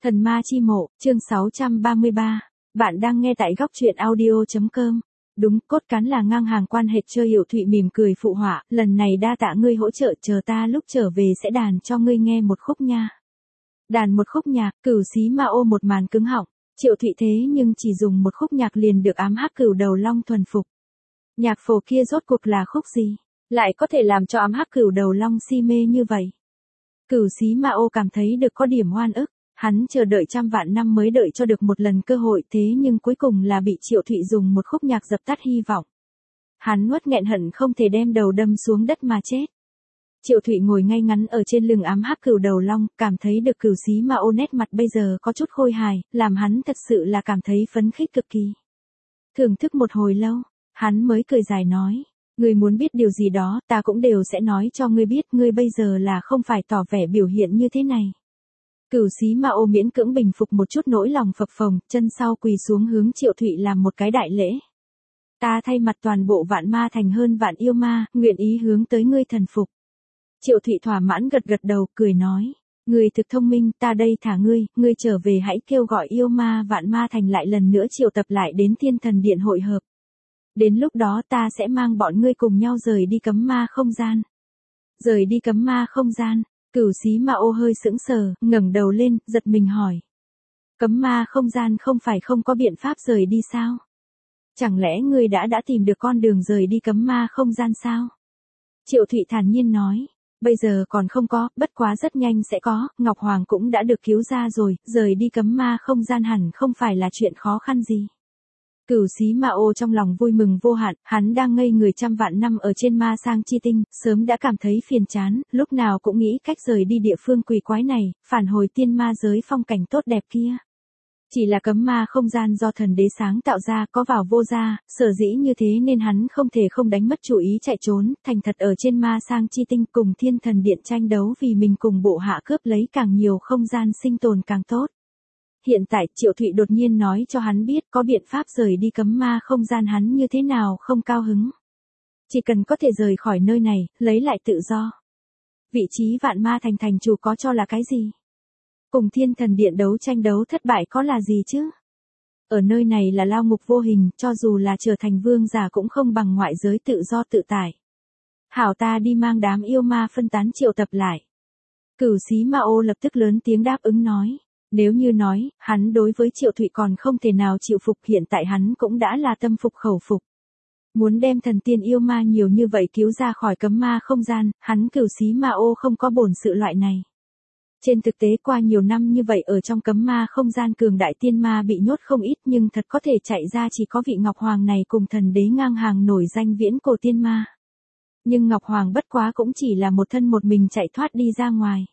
Thần ma chi mộ, chương 633. Bạn đang nghe tại góc truyện audio.com. Đúng, cốt cán là ngang hàng quan hệ. Chơi Hiểu Thụy mỉm cười phụ họa, lần này đa tạ ngươi hỗ trợ, chờ ta lúc trở về sẽ đàn cho ngươi nghe một khúc nha. Đàn một khúc nhạc, Cửu Xí Ma Ô một màn cứng họng, Triệu Thụy thế nhưng chỉ dùng một khúc nhạc liền được ám hắc cửu đầu long thuần phục. Nhạc phổ kia rốt cuộc là khúc gì, lại có thể làm cho ám hắc cửu đầu long si mê như vậy? Cửu Xí Ma Ô cảm thấy được có điểm oan ức. Hắn chờ đợi trăm vạn năm mới đợi cho được một lần cơ hội, thế nhưng cuối cùng là bị Triệu Thụy dùng một khúc nhạc dập tắt hy vọng. Hắn nuốt nghẹn hận không thể đem đầu đâm xuống đất mà chết. Triệu Thụy ngồi ngay ngắn ở trên lưng ám hắc cửu đầu long, cảm thấy được Cửu Xí Ma Ô nét mặt bây giờ có chút khôi hài, làm hắn thật sự là cảm thấy phấn khích cực kỳ. Thưởng thức một hồi lâu, hắn mới cười dài nói, ngươi muốn biết điều gì đó, ta cũng đều sẽ nói cho ngươi biết, ngươi bây giờ là không phải tỏ vẻ biểu hiện như thế này. Cửu Xí Ma Ô miễn cưỡng bình phục một chút nỗi lòng phập phồng, chân sau quỳ xuống hướng Triệu Thụy làm một cái đại lễ. Ta thay mặt toàn bộ vạn ma thành hơn vạn yêu ma, nguyện ý hướng tới ngươi thần phục. Triệu Thụy thỏa mãn gật gật đầu, cười nói, ngươi thực thông minh, ta đây thả ngươi, ngươi trở về hãy kêu gọi yêu ma vạn ma thành lại lần nữa triệu tập lại đến Thiên Thần Điện hội hợp. Đến lúc đó ta sẽ mang bọn ngươi cùng nhau rời đi cấm ma không gian. Rời đi cấm ma không gian. Cửu Xí Ma Ô hơi sững sờ, ngẩng đầu lên, giật mình hỏi. Cấm ma không gian không phải không có biện pháp rời đi sao? Chẳng lẽ ngươi đã tìm được con đường rời đi cấm ma không gian sao? Triệu Thụy thản nhiên nói. Bây giờ còn không có, bất quá rất nhanh sẽ có, Ngọc Hoàng cũng đã được cứu ra rồi, rời đi cấm ma không gian hẳn không phải là chuyện khó khăn gì. Cửu Xí Ma Ô trong lòng vui mừng vô hạn, hắn đang ngây người trăm vạn năm ở trên ma sang chi tinh, sớm đã cảm thấy phiền chán, lúc nào cũng nghĩ cách rời đi địa phương quỷ quái này, phản hồi tiên ma giới phong cảnh tốt đẹp kia. Chỉ là cấm ma không gian do thần đế sáng tạo ra, có vào vô ra, sở dĩ như thế nên hắn không thể không đánh mất chủ ý chạy trốn, thành thật ở trên ma sang chi tinh cùng Thiên Thần Điện tranh đấu vì mình cùng bộ hạ cướp lấy càng nhiều không gian sinh tồn càng tốt. Hiện tại Triệu Thụy đột nhiên nói cho hắn biết có biện pháp rời đi cấm ma không gian, hắn như thế nào không cao hứng. Chỉ cần có thể rời khỏi nơi này, lấy lại tự do. Vị trí vạn ma thành thành chủ có cho là cái gì? Cùng Thiên Thần Điện đấu tranh đấu thất bại có là gì chứ? Ở nơi này là lao ngục vô hình, cho dù là trở thành vương giả cũng không bằng ngoại giới tự do tự tại. Hảo, ta đi mang đám yêu ma phân tán triệu tập lại. Cửu Xí Ma Ô lập tức lớn tiếng đáp ứng nói. Nếu như nói, hắn đối với Triệu Thụy còn không thể nào chịu phục, hiện tại hắn cũng đã là tâm phục khẩu phục. Muốn đem thần tiên yêu ma nhiều như vậy cứu ra khỏi cấm ma không gian, hắn Cửu Xí Ma Ô không có bổn sự loại này. Trên thực tế qua nhiều năm như vậy ở trong cấm ma không gian cường đại tiên ma bị nhốt không ít, nhưng thật có thể chạy ra chỉ có vị Ngọc Hoàng này cùng thần đế ngang hàng nổi danh viễn cổ tiên ma. Nhưng Ngọc Hoàng bất quá cũng chỉ là một thân một mình chạy thoát đi ra ngoài.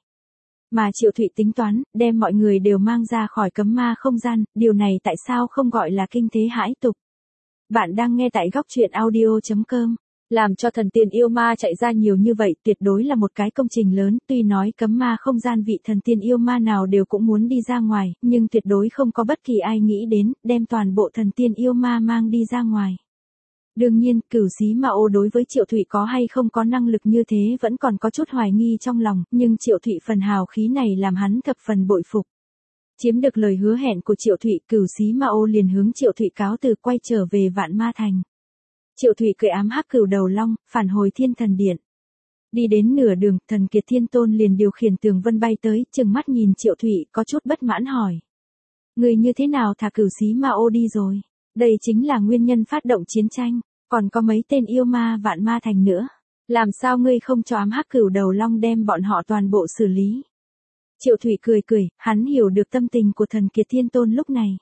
Mà Triệu Thụy tính toán, đem mọi người đều mang ra khỏi cấm ma không gian, điều này tại sao không gọi là kinh thế hãi tục. Bạn đang nghe tại góc truyện audio.com. Làm cho thần tiên yêu ma chạy ra nhiều như vậy tuyệt đối là một cái công trình lớn, tuy nói cấm ma không gian vị thần tiên yêu ma nào đều cũng muốn đi ra ngoài, nhưng tuyệt đối không có bất kỳ ai nghĩ đến, đem toàn bộ thần tiên yêu ma mang đi ra ngoài. Đương nhiên, Cửu Xí Ma Ô đối với Triệu Thụy có hay không có năng lực như thế vẫn còn có chút hoài nghi trong lòng, nhưng Triệu Thụy phần hào khí này làm hắn thập phần bội phục. Chiếm được lời hứa hẹn của Triệu Thụy, Cửu Xí Ma Ô liền hướng Triệu Thụy cáo từ quay trở về vạn ma thành. Triệu Thụy cười ám hắc cửu đầu long, phản hồi Thiên Thần Điện. Đi đến nửa đường, thần Kiệt Thiên Tôn liền điều khiển tường vân bay tới, chừng mắt nhìn Triệu Thụy có chút bất mãn hỏi. Người như thế nào thả Cửu Xí Ma Ô đi rồi? Đây chính là nguyên nhân phát động chiến tranh. Còn có mấy tên yêu ma vạn ma thành nữa. Làm sao ngươi không cho ám hắc cửu đầu long đem bọn họ toàn bộ xử lý? Triệu Thụy cười cười, hắn hiểu được tâm tình của thần Kiệt Thiên Tôn lúc này.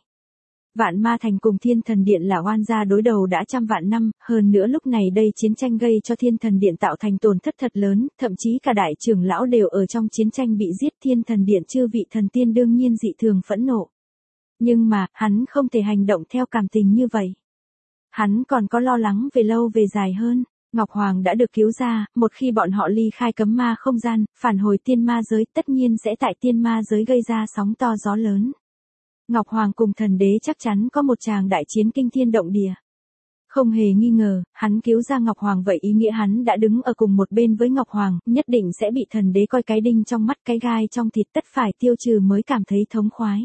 Vạn ma thành cùng Thiên Thần Điện là oan gia đối đầu đã trăm vạn năm, hơn nữa lúc này đây chiến tranh gây cho Thiên Thần Điện tạo thành tổn thất thật lớn, thậm chí cả đại trưởng lão đều ở trong chiến tranh bị giết. Thiên Thần Điện chư vị thần tiên đương nhiên dị thường phẫn nộ. Nhưng mà, hắn không thể hành động theo cảm tình như vậy. Hắn còn có lo lắng về lâu về dài hơn. Ngọc Hoàng đã được cứu ra, một khi bọn họ ly khai cấm ma không gian, phản hồi tiên ma giới, tất nhiên sẽ tại tiên ma giới gây ra sóng to gió lớn. Ngọc Hoàng cùng thần đế chắc chắn có một tràng đại chiến kinh thiên động địa. Không hề nghi ngờ, hắn cứu ra Ngọc Hoàng vậy ý nghĩa hắn đã đứng ở cùng một bên với Ngọc Hoàng, nhất định sẽ bị thần đế coi cái đinh trong mắt cái gai trong thịt tất phải tiêu trừ mới cảm thấy thống khoái.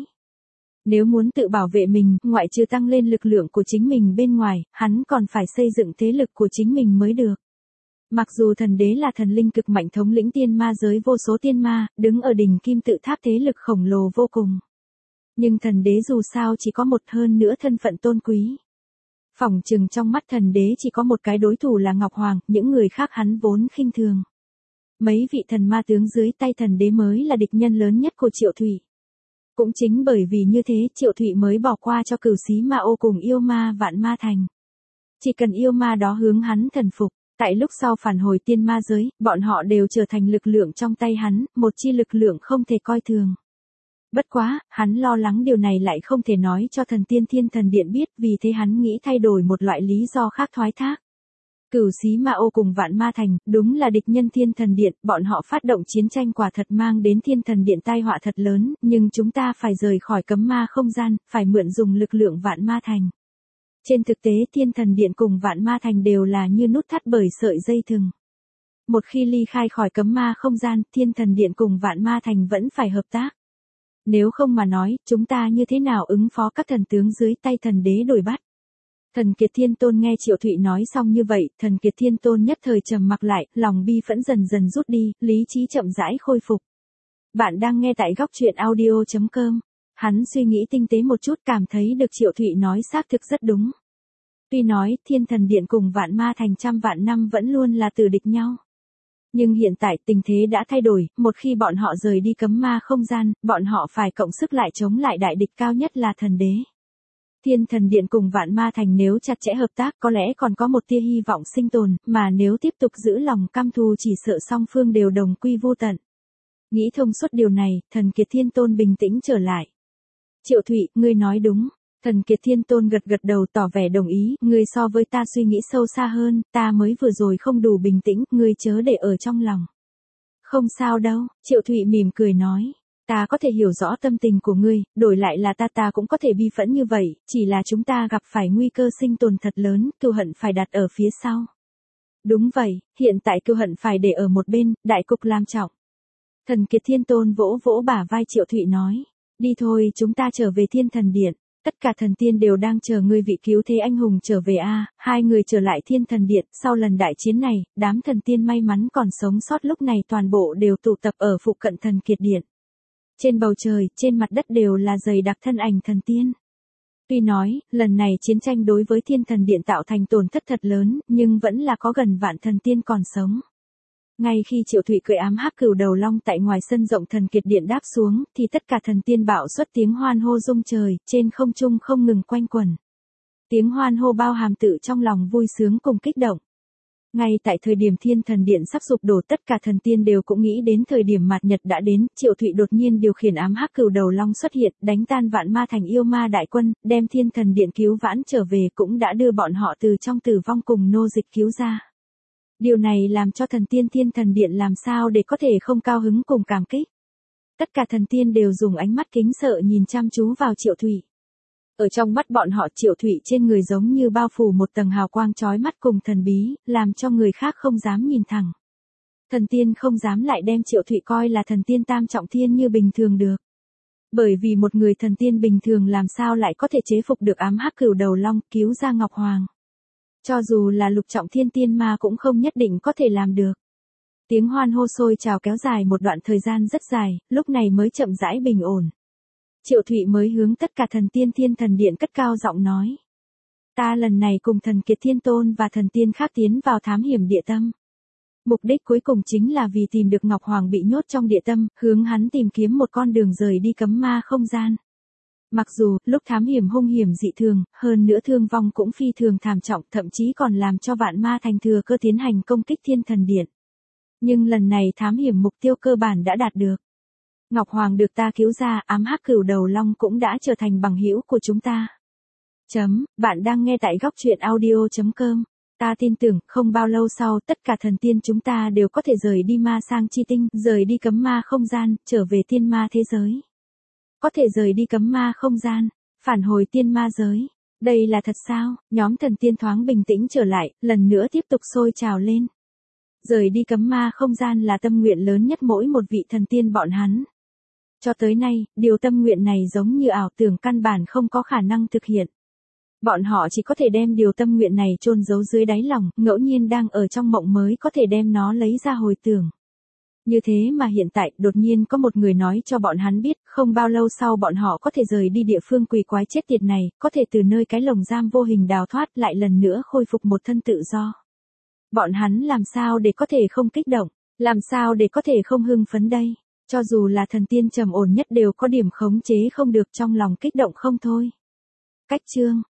Nếu muốn tự bảo vệ mình, ngoại trừ tăng lên lực lượng của chính mình bên ngoài, hắn còn phải xây dựng thế lực của chính mình mới được. Mặc dù thần đế là thần linh cực mạnh thống lĩnh tiên ma giới vô số tiên ma, đứng ở đỉnh kim tự tháp thế lực khổng lồ vô cùng. Nhưng thần đế dù sao chỉ có một hơn nữa thân phận tôn quý. Phỏng chừng trong mắt thần đế chỉ có một cái đối thủ là Ngọc Hoàng, những người khác hắn vốn khinh thường. Mấy vị thần ma tướng dưới tay thần đế mới là địch nhân lớn nhất của Triệu Thụy. Cũng chính bởi vì như thế Triệu Thụy mới bỏ qua cho Cửu Xí Ma Ô cùng yêu ma Vạn Ma Thành. Chỉ cần yêu ma đó hướng hắn thần phục, tại lúc sau phản hồi tiên ma giới, bọn họ đều trở thành lực lượng trong tay hắn, một chi lực lượng không thể coi thường. Bất quá, hắn lo lắng điều này lại không thể nói cho thần tiên Thiên Thần Điện biết, vì thế hắn nghĩ thay đổi một loại lý do khác thoái thác. Cửu Xí Ma Ô cùng Vạn Ma Thành, đúng là địch nhân Thiên Thần Điện, bọn họ phát động chiến tranh quả thật mang đến Thiên Thần Điện tai họa thật lớn, nhưng chúng ta phải rời khỏi cấm ma không gian, phải mượn dùng lực lượng Vạn Ma Thành. Trên thực tế Thiên Thần Điện cùng Vạn Ma Thành đều là như nút thắt bởi sợi dây thừng. Một khi ly khai khỏi cấm ma không gian, Thiên Thần Điện cùng Vạn Ma Thành vẫn phải hợp tác. Nếu không mà nói, chúng ta như thế nào ứng phó các thần tướng dưới tay thần đế đuổi bắt? Thần Kiệt Thiên Tôn nghe Triệu Thụy nói xong như vậy, Thần Kiệt Thiên Tôn nhất thời trầm mặc lại, lòng bi phẫn dần dần rút đi, lý trí chậm rãi khôi phục. Bạn đang nghe tại góc truyện audio.com. Hắn suy nghĩ tinh tế một chút cảm thấy được Triệu Thụy nói xác thực rất đúng. Tuy nói, Thiên Thần Điện cùng Vạn Ma Thành trăm vạn năm vẫn luôn là tử địch nhau. Nhưng hiện tại tình thế đã thay đổi, một khi bọn họ rời đi cấm ma không gian, bọn họ phải cộng sức lại chống lại đại địch cao nhất là thần đế. Thiên Thần Điện cùng Vạn Ma Thành nếu chặt chẽ hợp tác có lẽ còn có một tia hy vọng sinh tồn, mà nếu tiếp tục giữ lòng căm thù chỉ sợ song phương đều đồng quy vô tận. Nghĩ thông suốt điều này, Thần Kiệt Thiên Tôn bình tĩnh trở lại. Triệu Thụy, ngươi nói đúng. Thần Kiệt Thiên Tôn gật gật đầu tỏ vẻ đồng ý, ngươi so với ta suy nghĩ sâu xa hơn, ta mới vừa rồi không đủ bình tĩnh, ngươi chớ để ở trong lòng. Không sao đâu, Triệu Thụy mỉm cười nói. Ta có thể hiểu rõ tâm tình của ngươi, đổi lại là ta cũng có thể bi phẫn như vậy, chỉ là chúng ta gặp phải nguy cơ sinh tồn thật lớn, cừu hận phải đặt ở phía sau. Đúng vậy, hiện tại cừu hận phải để ở một bên, đại cục làm trọng. Thần Kiệt Thiên Tôn vỗ vỗ bả vai Triệu Thụy nói, đi thôi chúng ta trở về Thiên Thần Điện. Tất cả thần tiên đều đang chờ ngươi vị cứu thế anh hùng trở về a. Hai người trở lại Thiên Thần Điện, sau lần đại chiến này, đám thần tiên may mắn còn sống sót lúc này toàn bộ đều tụ tập ở phụ cận Thần Kiệt Điện. Trên bầu trời, trên mặt đất đều là dày đặc thân ảnh thần tiên. Tuy nói, lần này chiến tranh đối với Thiên Thần Điện tạo thành tổn thất thật lớn, nhưng vẫn là có gần vạn thần tiên còn sống. Ngay khi Triệu Thụy cưỡi ám hắc cửu đầu long tại ngoài sân rộng Thần Kiệt Điện đáp xuống, thì tất cả thần tiên bạo xuất tiếng hoan hô rung trời, trên không trung không ngừng quanh quẩn. Tiếng hoan hô bao hàm tự trong lòng vui sướng cùng kích động. Ngay tại thời điểm Thiên Thần Điện sắp sụp đổ, tất cả thần tiên đều cũng nghĩ đến thời điểm mạt nhật đã đến, Triệu Thụy đột nhiên điều khiển ám hắc cửu đầu long xuất hiện, đánh tan Vạn Ma Thành yêu ma đại quân, đem Thiên Thần Điện cứu vãn trở về, cũng đã đưa bọn họ từ trong tử vong cùng nô dịch cứu ra. Điều này làm cho thần tiên Thiên Thần Điện làm sao để có thể không cao hứng cùng cảm kích. Tất cả thần tiên đều dùng ánh mắt kính sợ nhìn chăm chú vào Triệu Thụy. Ở trong mắt bọn họ Triệu Thụy trên người giống như bao phủ một tầng hào quang chói mắt cùng thần bí, làm cho người khác không dám nhìn thẳng. Thần tiên không dám lại đem Triệu Thụy coi là thần tiên tam trọng thiên như bình thường được. Bởi vì một người thần tiên bình thường làm sao lại có thể chế phục được ám hắc cửu đầu long, cứu ra Ngọc Hoàng. Cho dù là lục trọng thiên tiên ma cũng không nhất định có thể làm được. Tiếng hoan hô sôi trào kéo dài một đoạn thời gian rất dài, lúc này mới chậm rãi bình ổn. Triệu Thụy mới hướng tất cả thần tiên Thiên Thần Điện cất cao giọng nói. Ta lần này cùng Thần Kiệt Thiên Tôn và thần tiên khác tiến vào thám hiểm địa tâm. Mục đích cuối cùng chính là vì tìm được Ngọc Hoàng bị nhốt trong địa tâm, hướng hắn tìm kiếm một con đường rời đi cấm ma không gian. Mặc dù, lúc thám hiểm hung hiểm dị thường, hơn nữa thương vong cũng phi thường thảm trọng, thậm chí còn làm cho Vạn Ma Thành thừa cơ tiến hành công kích Thiên Thần Điện. Nhưng lần này thám hiểm mục tiêu cơ bản đã đạt được. Ngọc Hoàng được ta cứu ra, ám hắc cửu đầu long cũng đã trở thành bằng hữu của chúng ta. Bạn đang nghe tại góc truyện audio.com. Ta tin tưởng, không bao lâu sau, tất cả thần tiên chúng ta đều có thể rời đi ma sang chi tinh, rời đi cấm ma không gian, trở về tiên ma thế giới. Có thể rời đi cấm ma không gian, phản hồi tiên ma giới. Đây là thật sao? Nhóm thần tiên thoáng bình tĩnh trở lại, lần nữa tiếp tục sôi trào lên. Rời đi cấm ma không gian là tâm nguyện lớn nhất mỗi một vị thần tiên bọn hắn. Cho tới nay, điều tâm nguyện này giống như ảo tưởng căn bản không có khả năng thực hiện. Bọn họ chỉ có thể đem điều tâm nguyện này chôn giấu dưới đáy lòng, ngẫu nhiên đang ở trong mộng mới có thể đem nó lấy ra hồi tưởng. Như thế mà hiện tại, đột nhiên có một người nói cho bọn hắn biết, không bao lâu sau bọn họ có thể rời đi địa phương quỷ quái chết tiệt này, có thể từ nơi cái lồng giam vô hình đào thoát lại lần nữa khôi phục một thân tự do. Bọn hắn làm sao để có thể không kích động, làm sao để có thể không hưng phấn đây? Cho dù là thần tiên trầm ổn nhất đều có điểm khống chế không được trong lòng kích động không thôi. Cách chương